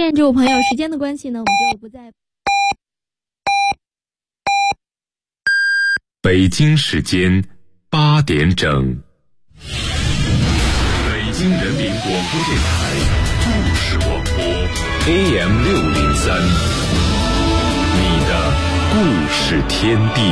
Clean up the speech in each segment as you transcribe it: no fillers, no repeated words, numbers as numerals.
面这位朋友，时间的关系呢，我们就不再。 北京时间8点整，北京人民广播电台故事广播 AM603，你的故事天地。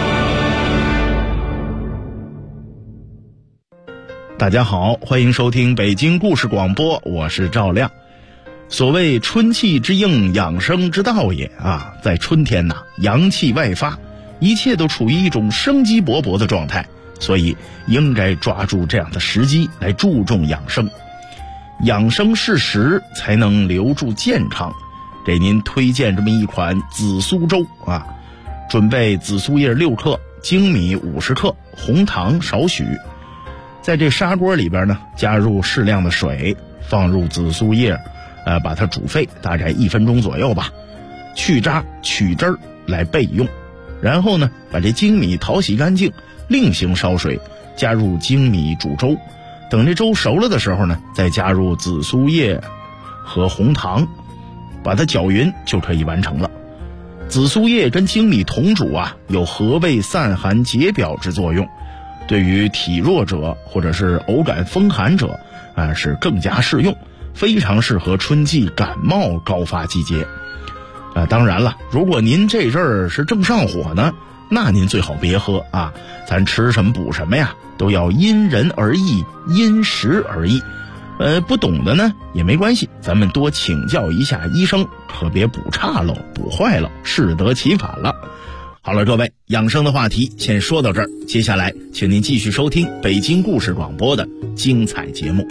大家好，欢迎收听北京故事广播，我是赵亮。所谓春气之应，养生之道也啊，在春天呐，阳气外发，一切都处于一种生机勃勃的状态，所以应该抓住这样的时机来注重养生。养生适时，才能留住健康。给您推荐这么一款紫苏粥啊，准备紫苏叶6克，粳米50克，红糖少许。在这砂锅里边呢，加入适量的水，放入紫苏叶，把它煮沸，大概1分钟左右吧，去渣取汁儿来备用。然后呢，把这粳米淘洗干净，另行烧水，加入粳米煮粥。等这粥熟了的时候呢，再加入紫苏叶和红糖，把它搅匀就可以完成了。紫苏叶跟粳米同煮啊，有和胃散寒解表之作用，对于体弱者或者是偶感风寒者是更加适用，非常适合春季感冒高发季节。当然了，如果您这阵儿是正上火呢，那您最好别喝啊，咱吃什么补什么呀，都要因人而异，因时而异。不懂的呢也没关系，咱们多请教一下医生，可别补差了，补坏了，适得其反了。好了，各位，养生的话题先说到这儿，接下来请您继续收听北京故事广播的精彩节目。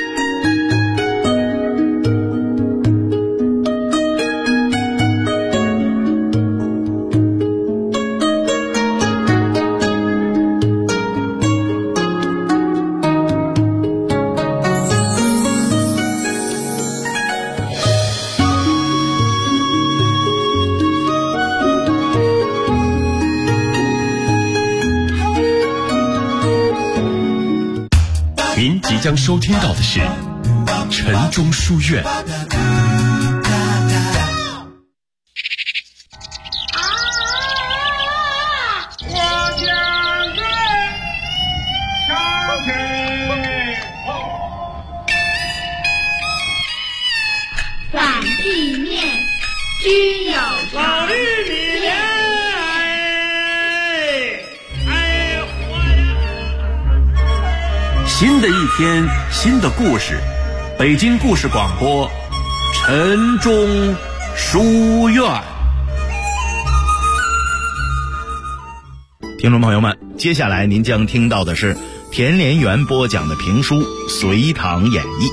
即将收听到的是晨钟书院。 反地面均有常。 新的一天，新的故事，北京故事广播晨钟书院。 听众朋友们，接下来您将听到的是田连元播讲的评书《隋唐演义》。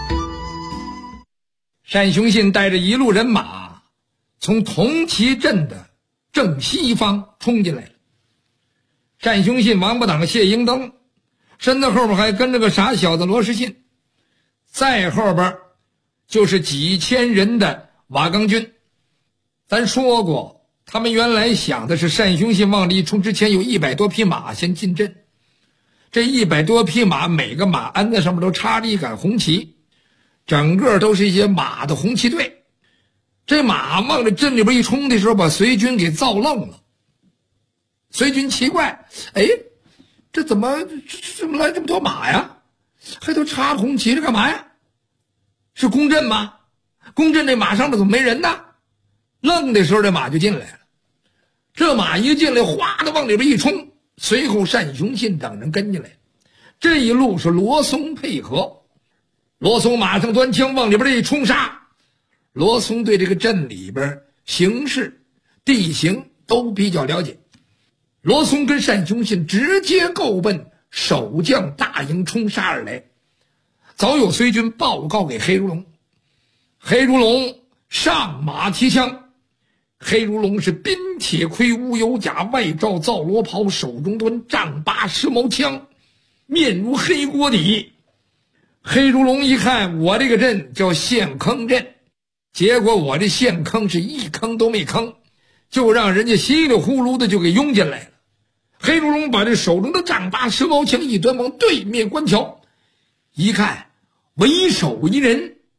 单雄信带着一路人马从铜旗镇的正西方冲进来了。单雄信、王八党、谢英登，身子后边还跟着个傻小子罗士信，再后边就是几千人的瓦岗军。咱说过，他们原来想的是单雄信往里冲之前有100多匹马先进阵，这100多匹马每个马鞍子上面都插着一杆红旗，整个都是一些马的红旗队。这马往这阵里边一冲的时候，把隋军给造愣了。隋军奇怪，这怎么来这么多马呀？还都插红旗，这干嘛呀？是攻阵吗？攻阵这马上面怎么没人呢？愣的时候这马就进来了。这马一进来，哗的往里边一冲，随后单雄信等人跟进来。这一路是罗松配合，罗松马上端枪往里边一冲杀。罗松对这个镇里边形势地形都比较了解，罗松跟单雄信直接够奔守将大营冲杀而来。早有隋军报告给黑如龙，黑如龙上马提枪。黑如龙是宾铁盔乌油甲，外罩皂罗袍，手中端丈8时髦枪，面如黑锅底。黑如龙一看，我这个阵叫陷坑阵，结果我这陷坑是一坑都没坑，就让人家稀里呼噜的就给拥进来了。黑如龙把这手中的丈8时髦枪一端，往对面观瞧，一看为首一人，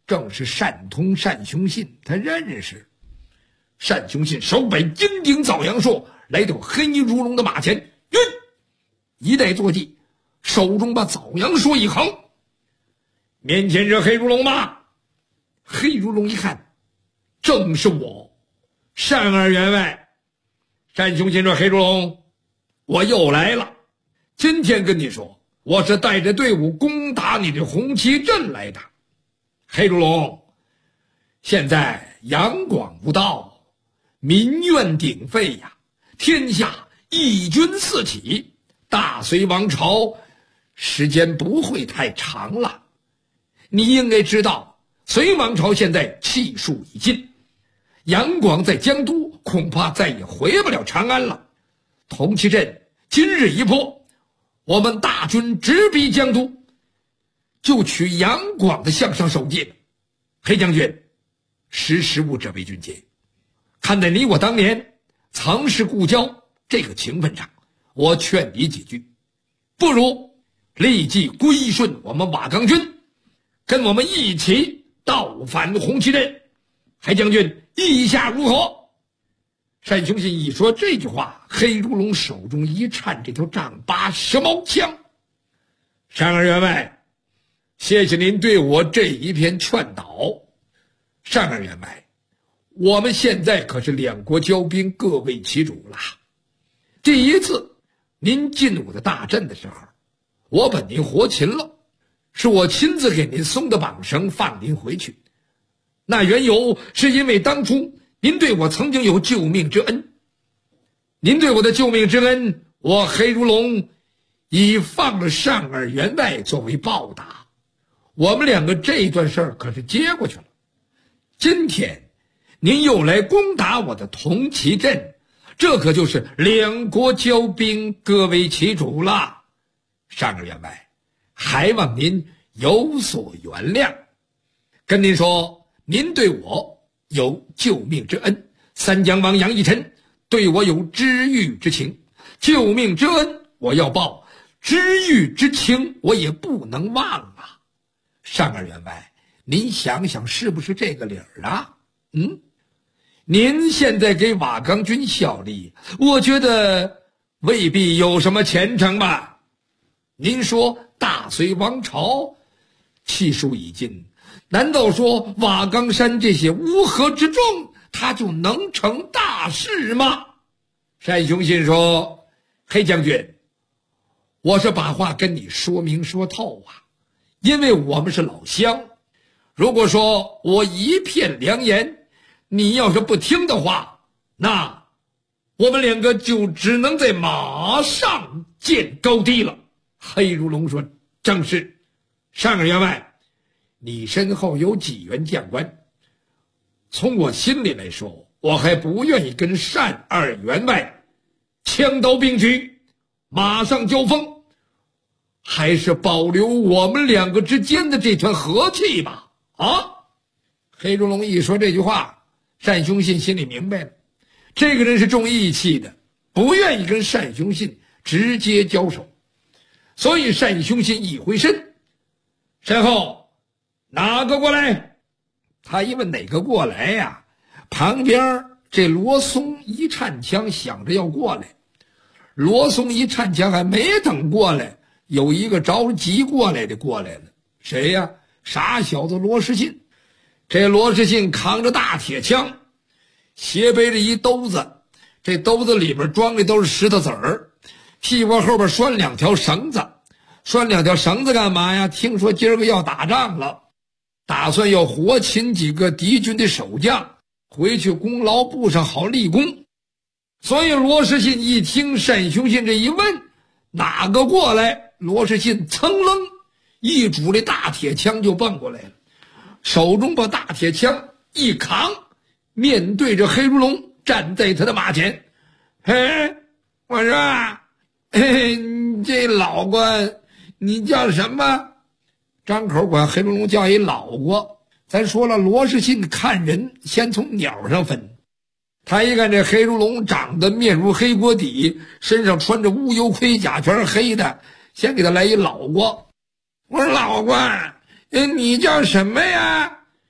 正是单通单雄信，他认识。单雄信手摆金顶枣阳槊，来到黑如龙的马前，晕，一带坐骑，手中把枣阳槊一横，面前是黑如龙吗？黑如龙一看，正是我，单二员外。单雄信说：“黑如龙，我又来了。今天跟你说，我是带着队伍攻打你的红旗镇来的。黑如龙，现在杨广无道，民怨鼎沸呀，天下义军四起，大隋王朝时间不会太长了。你应该知道，隋王朝现在气数已尽，杨广在江都恐怕再也回不了长安了。铜旗阵今日一破，我们大军直逼江都，就取杨广的项上首级。黑将军，识时务者为俊杰。看在你我当年曾是故交这个情分上，我劝你几句，不如立即归顺我们瓦岗军，跟我们一起倒反红旗阵。黑将军意下如何？单雄信一说这句话，黑如龙手中一颤，这条丈八蛇矛枪。单二员外，谢谢您对我这一片劝导。单二员外，我们现在可是两国交兵，各为其主了。第一次您进我的大阵的时候，我把您活擒了，是我亲自给您松的绑绳，放您回去。那缘由是因为当初您对我曾经有救命之恩，您对我的救命之恩，我黑如龙已放了单二员外作为报答。我们两个这段事儿可是接过去了。今天您又来攻打我的铜旗阵，这可就是两国交兵，各为其主了。单二员外，还望您有所原谅。跟您说，您对我有救命之恩，三江王杨义臣对我有知遇之情，救命之恩我要报，知遇之情我也不能忘啊。单二员外，您想想是不是这个理儿啊？您现在给瓦岗军效力，我觉得未必有什么前程吧。您说大隋王朝气数已尽，难道说瓦岗山这些乌合之众，他就能成大事吗？单雄信说：黑将军，我是把话跟你说明说透啊，因为我们是老乡。如果说我一片良言，你要是不听的话，那我们两个就只能在马上见高低了。黑如龙说：正是。单二员外，你身后有几员将官，从我心里来说，我还不愿意跟单二员外枪刀并举，马上交锋，还是保留我们两个之间的这团和气吧。黑如龙一说这句话，单雄信心里明白了，这个人是重义气的，不愿意跟单雄信直接交手。所以单雄信一回身，身后哪个过来？他一问哪个过来呀？旁边这罗松一颤枪，想着要过来。罗松一颤枪还没等过来，有一个着急过来的过来了。谁呀？傻小子罗士信。这罗士信扛着大铁枪，斜背着一兜子，这兜子里边装的都是石头子儿，屁股后边拴两条绳子。拴两条绳子干嘛呀？听说今儿个要打仗了，打算要活擒几个敌军的守将，回去功劳簿上好立功。所以罗士信一听单雄信这一问，哪个过来？罗士信噌楞一拄这大铁枪就蹦过来了，手中把大铁枪一扛，面对着黑如龙站在他的马前。我说这老官你叫什么？张口管黑如龙叫一老过。咱说了，罗士信看人先从鸟上分，他一看这黑如龙长得面如黑锅底，身上穿着乌油盔甲，全是黑的，先给他来一老过。我说老官，你叫什么呀？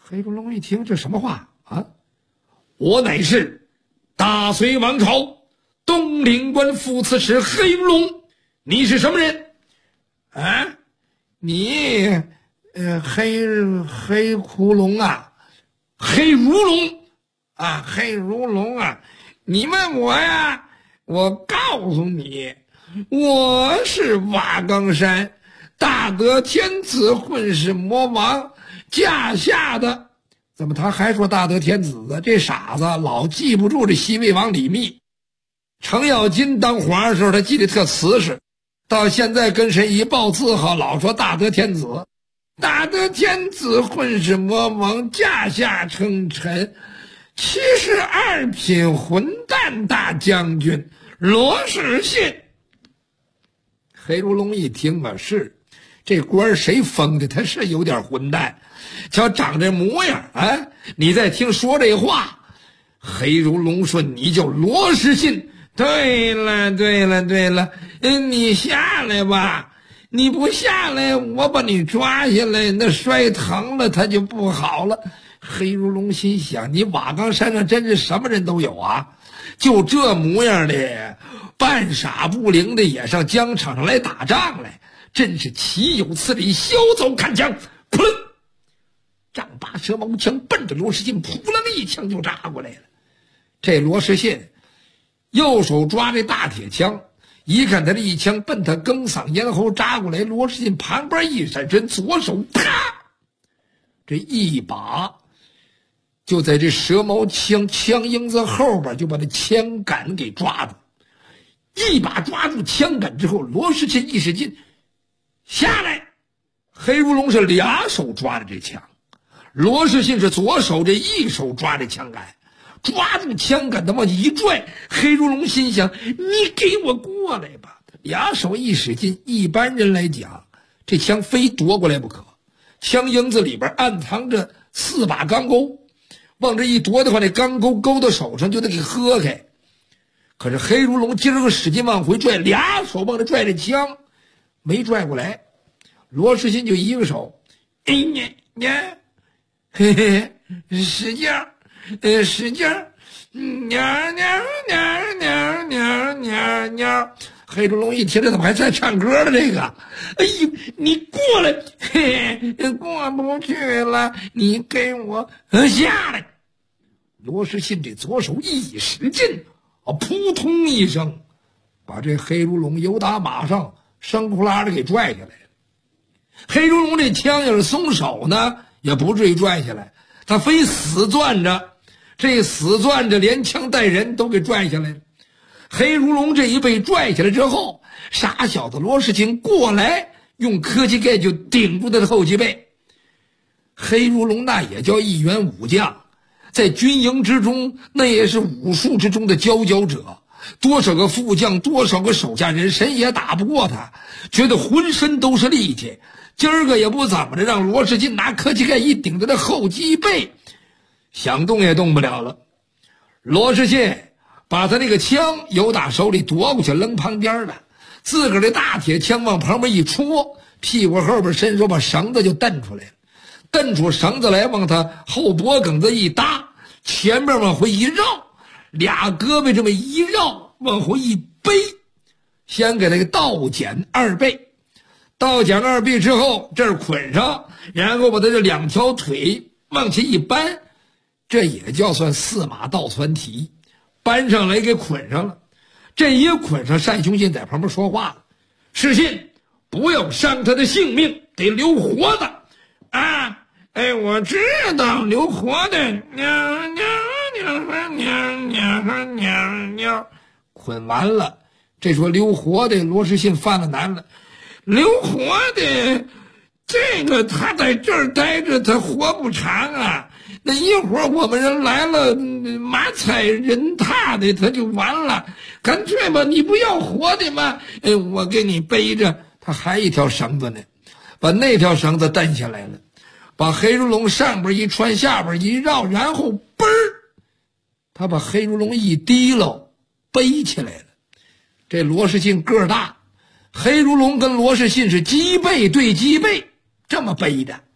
黑如龙一听，这什么话啊？我乃是大隋王朝东陵官副刺史黑如龙，你是什么人？啊，你黑窟窿啊，黑如龙啊，黑如龙啊！你问我呀，我告诉你，我是瓦岗山大德天子混世魔王驾下的。怎么他还说大德天子啊？这傻子老记不住这西魏王李密。程咬金当皇上的时候，他记得特瓷实，到现在跟谁一报字号，老说大德天子。大德天子混世魔王驾下称臣，72品混蛋大将军罗士信。黑如龙一听啊，是这官谁封的？他是有点混蛋，瞧长这模样啊！你再听说这话，黑如龙说：“你叫罗士信。”对了，你下来吧。你不下来，我把你抓下来，那摔疼了他就不好了。黑如龙心想，你瓦岗山上真是什么人都有啊，就这模样的半傻不灵的也上疆场上来打仗来，真是岂有此理！削走砍枪，噗楞，丈八蛇矛枪奔着罗士信扑了一枪就扎过来了。这罗士信右手抓这大铁枪，一看他这一枪奔他更嗓咽喉扎过来，罗士信旁边一闪身，左手啪，这一把就在这蛇矛枪缨子后边就把那枪杆给抓住。一把抓住枪杆之后，罗士信一使劲下来，黑如龙是俩手抓着这枪，罗士信是左手这一手抓着枪杆，抓住枪杆的往一拽。黑如龙心想，你给我过来吧。俩手一使劲，一般人来讲这枪非夺过来不可，枪缨子里边暗藏着4把钢钩，往这一夺的话，那钢钩勾到手上就得给喝开。可是黑如龙今儿个使劲往回拽，俩手往这拽着枪没拽过来，罗士信就一个手，嘿嘿，使劲使劲，黑如龙一听，这怎么还在唱歌了？这个，哎呦，你过来，嘿，过不去了，你给我下来。罗士信这左手一使劲，扑通一声，把这黑如龙由打马上生呼啦的给拽下来了。黑如龙这枪要是松手呢，也不至于拽下来，他非死攥着，这死攥着连枪带人都给拽下来了。黑如龙这一被拽下来之后，傻小子罗士信过来用磕膝盖就顶住他的后脊背。黑如龙那也叫一员武将，在军营之中那也是武术之中的佼佼者，多少个副将，多少个手下人，谁也打不过他，觉得浑身都是力气。今儿个也不怎么着，让罗士信拿磕膝盖一顶他的后脊背，想动也动不了了。罗士信把他那个枪由打手里夺过去扔旁边了，自个儿的大铁枪往旁边一戳，屁股后边伸手把绳子就蹬出来了，蹬出绳子来往他后脖梗子一搭，前面往回一绕，俩胳膊这么一绕往回一背，先给他个倒剪2背，倒剪2背之后这儿捆上，然后把他这2条腿往前一搬，这也叫算4马倒窜蹄，搬上来给捆上了。这一捆上，单雄信在旁边说话了：“士信，不要伤他的性命，得留活的啊！哎，我知道留活的。捆完了，这说留活的，罗士信犯了难了。留活的，这个他在这儿待着，他活不长啊。那一会儿我们人来了，马踩人踏的，他就完了。干脆吧，你不要活的吗？我给你背着。他还一条绳子呢，把那条绳子蹬下来了，把黑如龙上边一穿，下边一绕，然后嘣儿，他把黑如龙一提溜，背起来了。这罗士信个儿大，黑如龙跟罗士信是脊背对脊背这么背的。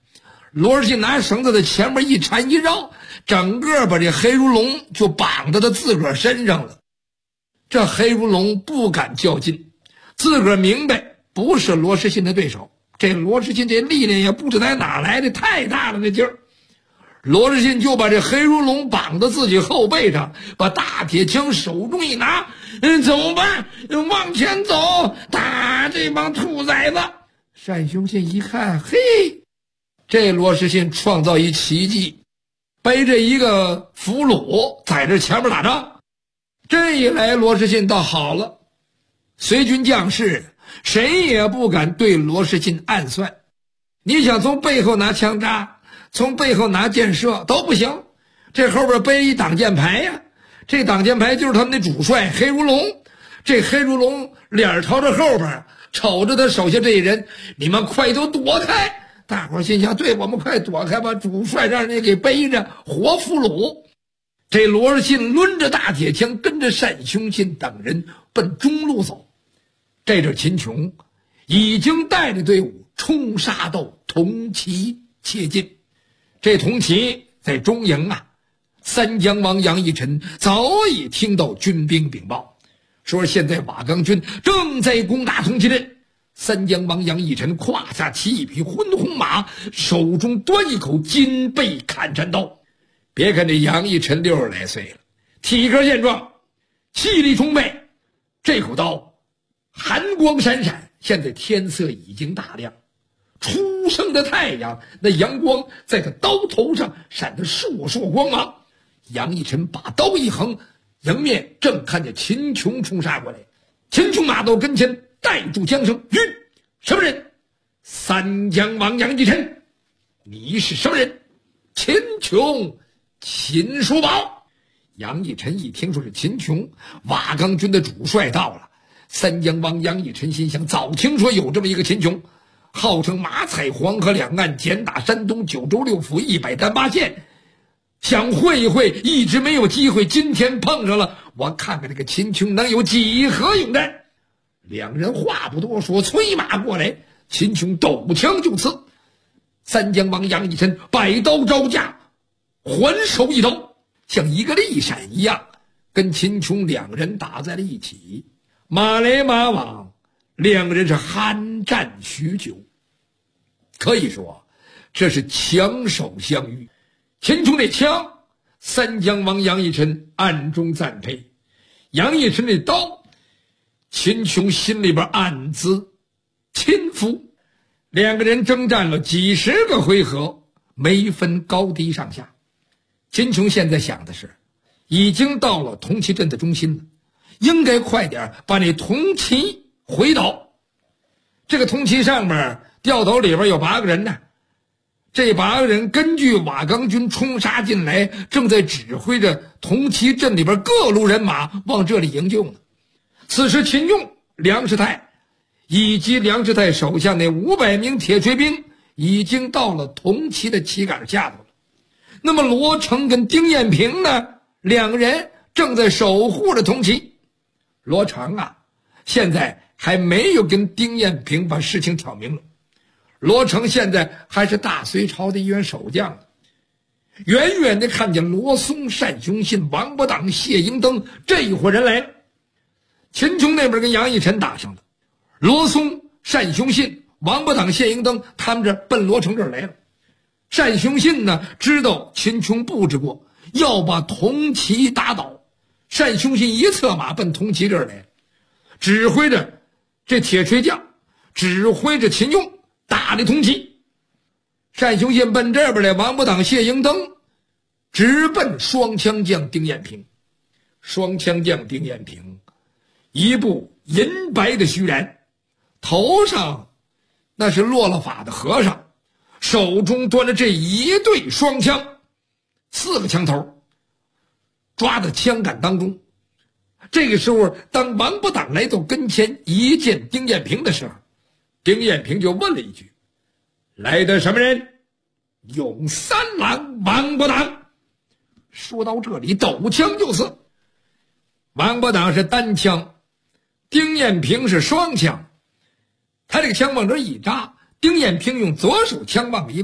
罗世信拿绳子在前面一缠一绕，整个把这黑如龙就绑到他自个儿身上了。这黑如龙不敢较劲，自个儿明白不是罗世信的对手。这罗世信这力量也不知道哪来的，太大了这劲儿。罗世信就把这黑如龙绑到自己后背上，把大铁枪手中一拿，走吧，往前走，打这帮兔崽子。单雄信一看，嘿，这罗世信创造一奇迹，背着一个俘虏在这前面打仗。这一来罗世信倒好了，随军将士谁也不敢对罗世信暗算。你想从背后拿枪扎，从背后拿箭射都不行，这后边背一挡箭牌呀，这挡箭牌就是他们的主帅黑如龙。这黑如龙脸朝着后边，瞅着他手下这人，你们快都躲开。大伙心想，对，我们快躲开吧，主帅让人给背着活俘虏。这罗世信抡着大铁枪，跟着单雄信等人奔中路走。这阵秦琼已经带着队伍冲杀到铜旗切近。这铜旗在中营啊，三江王杨义臣早已听到军兵禀报，说现在瓦岗军正在攻打铜旗镇。三江王杨义臣胯下骑一匹浑红马，手中端一口金背砍山刀。别看这杨义臣60来岁了，体格健壮，气力充沛，这口刀寒光闪闪。现在天色已经大亮，初升的太阳，那阳光在他刀头上闪得烁烁光芒。杨义臣把刀一横，迎面正看见秦琼冲杀过来。秦琼马到跟前，带住缰绳，什么人？三江王杨义臣。你是什么人？秦琼，秦叔宝。杨义臣一听说是秦琼，瓦岗军的主帅到了。三江王杨义臣心想，早听说有这么一个秦琼，号称马踩黄河两岸，简打山东九州六府100单8县，想会一会，一直没有机会，今天碰上了，我看看这个秦琼能有几何勇战。两人话不多说，催马过来，秦琼抖枪就刺。三江王杨义臣摆刀招架，还手一刀，像一个利闪一样，跟秦琼两人打在了一起。马来马往，两人是酣战许久，可以说这是强手相遇。秦琼那枪，三江王杨义臣暗中赞佩；杨义臣那刀，秦琼心里边暗自钦服。两个人征战了几十个回合，没分高低上下。秦琼现在想的是，已经到了铜旗镇的中心了，应该快点把那铜旗回倒。这个铜旗上面吊斗里边有8个人呢，这8个人根据瓦岗军冲杀进来，正在指挥着铜旗镇里边各路人马往这里营救呢。此时秦用、梁世泰以及梁世泰手下那500名铁锤兵已经到了铜旗的旗杆下头了。那么罗成跟丁彦平呢，两个人正在守护着铜旗。罗成啊，现在还没有跟丁彦平把事情挑明了。罗成现在还是大隋朝的一员守将呢。远远的看见罗松、单雄信、王伯党、谢英登这一伙人来了。秦琼那边跟杨义臣打上了，罗松、单雄信、王伯党、谢英登他们这奔罗成这儿来了。单雄信呢，知道秦琼布置过要把铜旗打倒，单雄信一策马奔铜旗这儿来了，指挥着这铁锤匠，指挥着秦用打这铜旗。单雄信奔这边来，王伯党、谢英登直奔双枪将丁彦平。双枪将丁彦平一部银白的须髯，头上那是落了发的和尚，手中端着这一对双枪，4个枪头抓在枪杆当中。这个时候，当王伯党来到跟前一见丁彦平的时候，丁彦平就问了一句：来的什么人？永三郎王伯党。说到这里，抖枪就刺。王伯党是单枪，丁彦平是双枪。他这个枪往这一扎，丁彦平用左手枪棒一挂，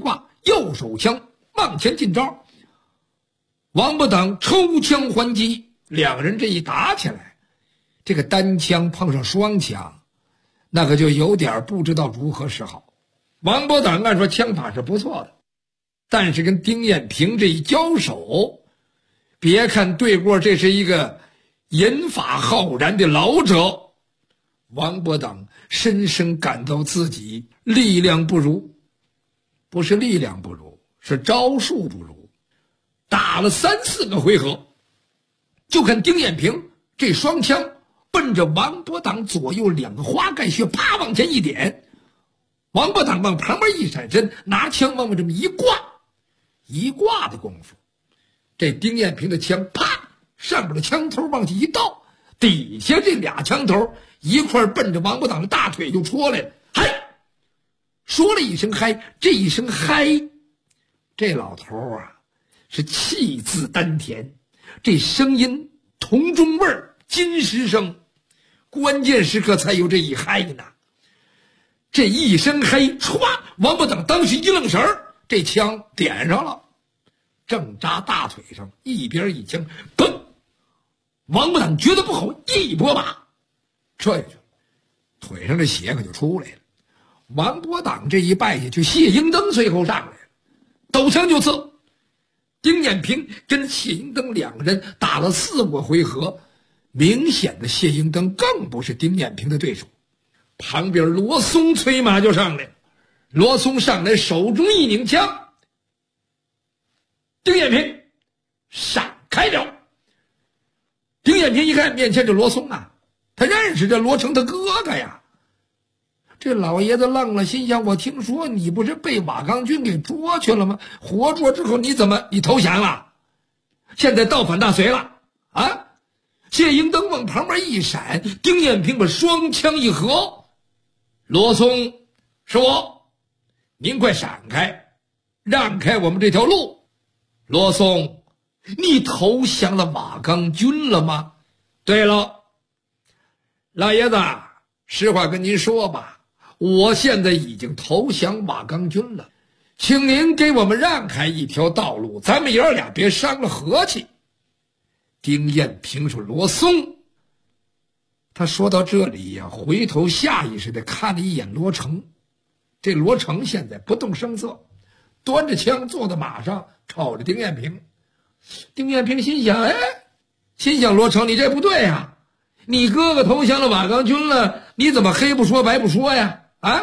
右手枪往前进招，王八党抽枪还击，两人这一打起来，这个单枪碰上双枪，那可就有点不知道如何是好。王八党按说枪法是不错的，但是跟丁彦平这一交手，别看对过这是一个银发浩然的老者，王八党深深感到自己力量不如，不是力量不如，是招数不如。打了3、4个回合，就看丁彦平这双枪奔着王八党左右2个花盖穴啪往前一点，王八党往旁边一闪身，拿枪往这么一挂的功夫，这丁彦平的枪啪上边的枪头往下一倒，底下这俩枪头一块奔着王八党的大腿就戳来了。嗨，说了一声嗨，这一声嗨，这老头啊是气自丹田，这声音铜钟味儿，金石声，关键时刻才有这一嗨呢。这一声嗨，歘，王八党当时一愣神儿，这枪点上了，正扎大腿上，一边一枪，砰！王八党觉得不好，一拨把踹下去，腿上的血可就出来了。王八党这一败下去，谢英登随后上来了，抖枪就刺。丁彦平跟谢英登两个人打了4、5回合，明显的谢英登更不是丁彦平的对手。旁边罗松催马就上来了，罗松上来手中一拧枪，丁彦平闪开了。丁彦平一看面前这罗松啊，他认识这罗成的哥哥呀。这老爷子愣了，心想我听说你不是被瓦岗军给捉去了吗？活捉之后你投降了？现在倒反大隋了啊？谢英登往旁边一闪，丁彦平把双枪一合，罗松是我，您快闪开，让开我们这条路。罗松，你投降了瓦岗军了吗？对了，老爷子，实话跟您说吧，我现在已经投降瓦岗军了，请您给我们让开一条道路，咱们爷儿俩别伤了和气。丁彦平说罗松，他说到这里呀，回头下意识地看了一眼罗成。这罗成现在不动声色，端着枪坐在马上，瞅着丁彦平。丁彦平心想罗成，你这不对呀，你哥哥投降了瓦岗军了，你怎么黑不说白不说呀？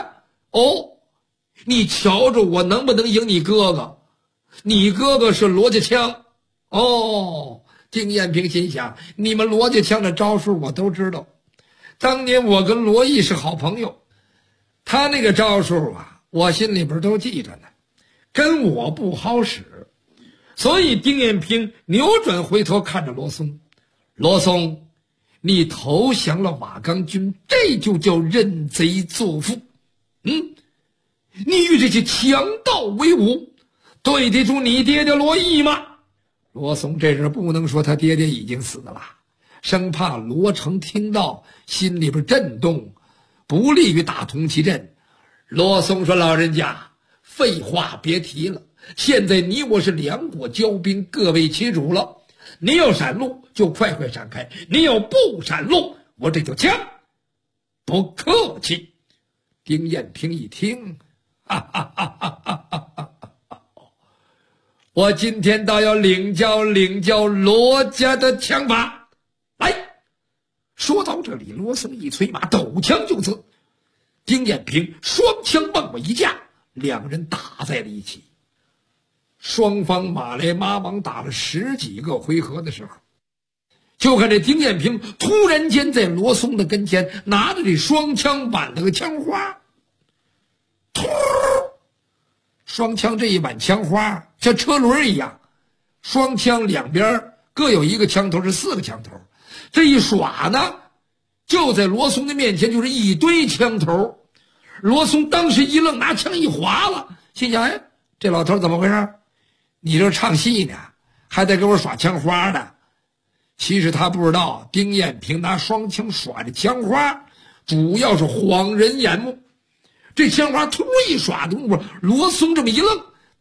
你瞧着我能不能赢你哥哥？你哥哥是罗家枪。丁彦平心想，你们罗家枪的招数我都知道，当年我跟罗毅是好朋友，他那个招数啊，我心里边都记着呢，跟我不好使。所以丁彦平扭转回头看着罗松，罗松，你投降了瓦岗军，这就叫认贼作父。你与这些强盗为伍，对得住你爹爹罗毅吗？罗松这时不能说他爹爹已经死了，生怕罗成听到心里边震动，不利于打通其阵。罗松说，老人家，废话别提了，现在你我是2国交兵，各为其主了，你要闪路就快快闪开，你要不闪路，我这就枪。不客气。丁彦平一听，我今天倒要领教罗家的枪法。来，说到这里，罗松一催马，抖枪就刺。丁彦平双枪往外一架，两人打在了一起。双方马来马往打了10几个回合的时候，就看这丁彦平突然间在罗松的跟前拿着这双枪挽了个枪花，突，双枪这一挽枪花像车轮一样，双枪两边各有一个枪头，是4个枪头，这一耍呢，就在罗松的面前就是一堆枪头。罗松当时一愣，拿枪一划了，心想，这老头怎么回事？你这唱戏呢，还得给我耍枪花呢。其实他不知道，丁彦平拿双枪耍的枪花主要是晃人眼目。这枪花突一耍的功夫，罗松这么一愣，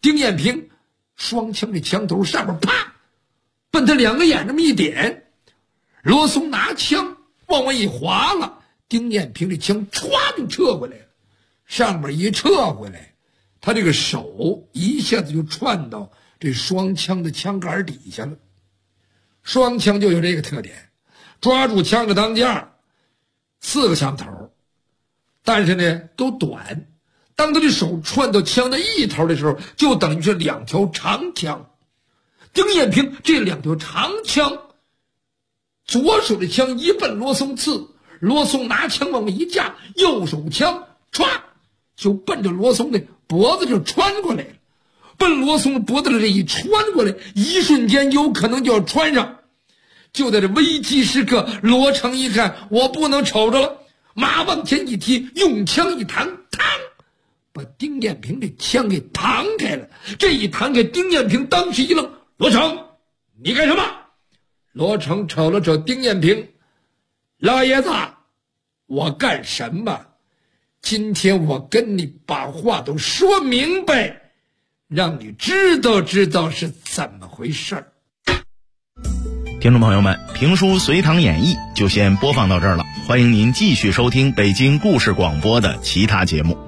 丁彦平双枪的枪头上面啪奔他两个眼这么一点，罗松拿枪往外一划了，丁彦平的枪歘就撤回来了，上面一撤回来，他这个手一下子就窜到这双枪的枪杆底下了。双枪就有这个特点，抓住枪的当间4个枪头，但是呢都短，当他的手窜到枪的一头的时候，就等于是2条长枪。丁彦平这2条长枪，左手的枪一奔罗松刺，罗松拿枪往外一架，右手枪歘就奔着罗松的脖子就穿过来了。奔罗松脖子的这一穿过来，一瞬间有可能就要穿上。就在这危机时刻，罗成一看我不能瞅着了，马往前一踢，用枪一弹，嘡，把丁彦平的枪给弹开了。这一弹开，丁彦平当时一愣，罗成你干什么？罗成瞅了瞅丁彦平，老爷子我干什么？今天我跟你把话都说明白，让你知道知道是怎么回事儿。 听众朋友们，评书《隋唐演义》就先播放到这儿了，欢迎您继续收听北京故事广播的其他节目。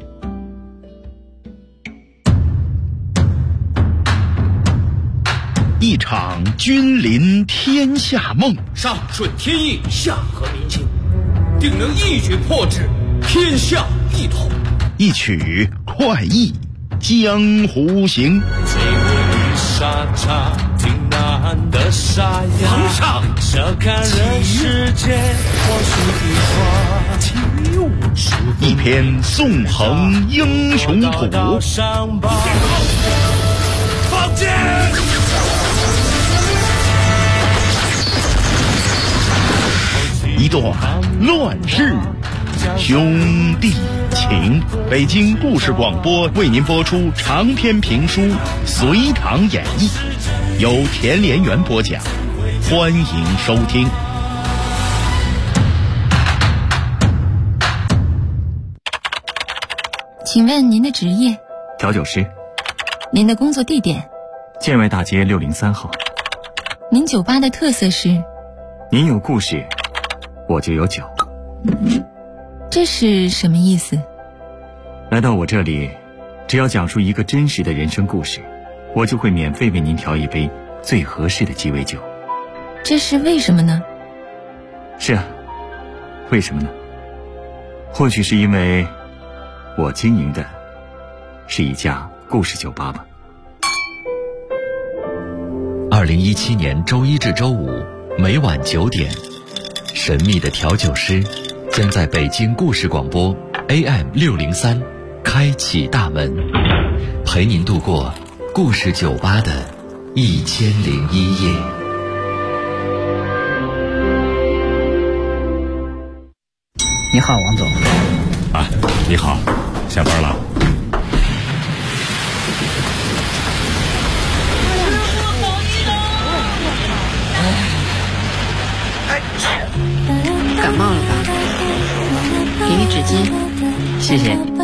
一场君临天下梦， 上顺天意，下合民心，定能一举破之，天下一统。 一曲快意江湖行。 沙场挺难的沙哑， 皇上这看人世间或许一花， 一篇纵横英雄谱， 放箭， 一段乱世兄弟情。北京故事广播为您播出长篇评书《隋唐演义》，由田连元播讲，欢迎收听。 请问您的职业？ 调酒师。 您的工作地点？ 建外大街603号。 您酒吧的特色是？ 您有故事，我就有酒。 这是什么意思？ 来到我这里，只要讲述一个真实的人生故事，我就会免费为您调一杯最合适的鸡尾酒。 这是为什么呢？ 是啊，为什么呢？或许是因为我经营的是一家故事酒吧吧。 2017年周一至周五每晚9点，神秘的调酒师将在北京故事广播 AM603 开启大门，陪您度过故事酒吧的1001夜。 你好，王总。 啊，你好，下班了。 感冒了吧？给你纸巾。 谢谢你。